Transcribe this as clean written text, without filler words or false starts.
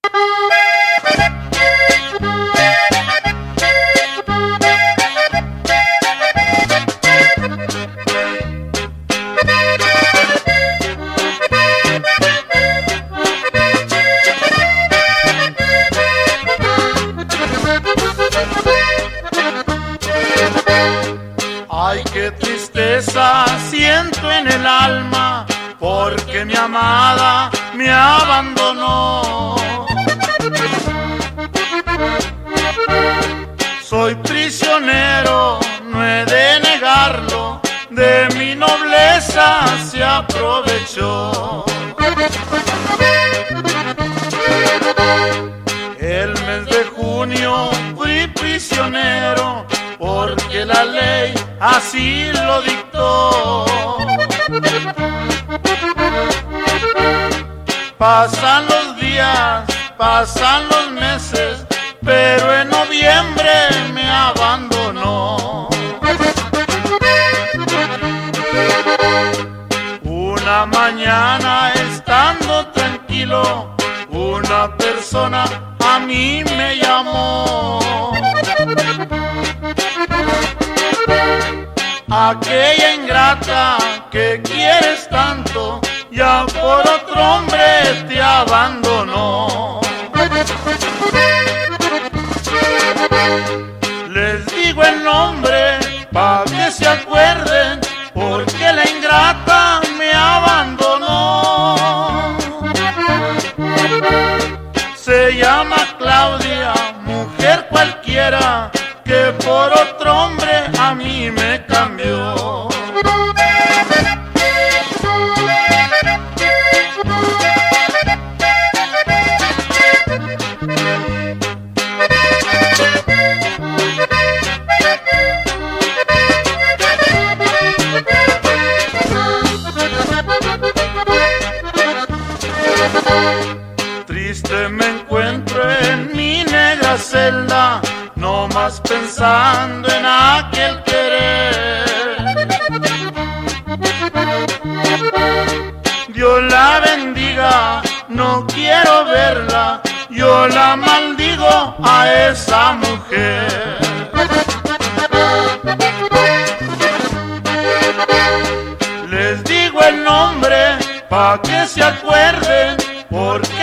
Ay, qué tristeza siento en el alma, porque mi amada me abandonó. Soy prisionero, no he de negarlo, de mi nobleza se aprovechó. El mes de junio fui prisionero, porque la ley así lo dictó. Pasan los días, pasan los meses, pero en noviembre me abandonó. Una mañana estando tranquilo, una persona a mí me llamó. Aquella ingrata que quieres tanto, ya por otro hombre te abandonó. Les digo el nombre pa' que se acuerden, porque la ingrata me abandonó. Se llama Claudia, mujer cualquiera, que por otro hombre a mí me cambió. Triste me encuentro en mi negra celda, no más pensando en aquel querer. Dios la bendiga, no quiero verla, yo la maldigo a esa mujer. Les digo el nombre pa' que se acuerden, porque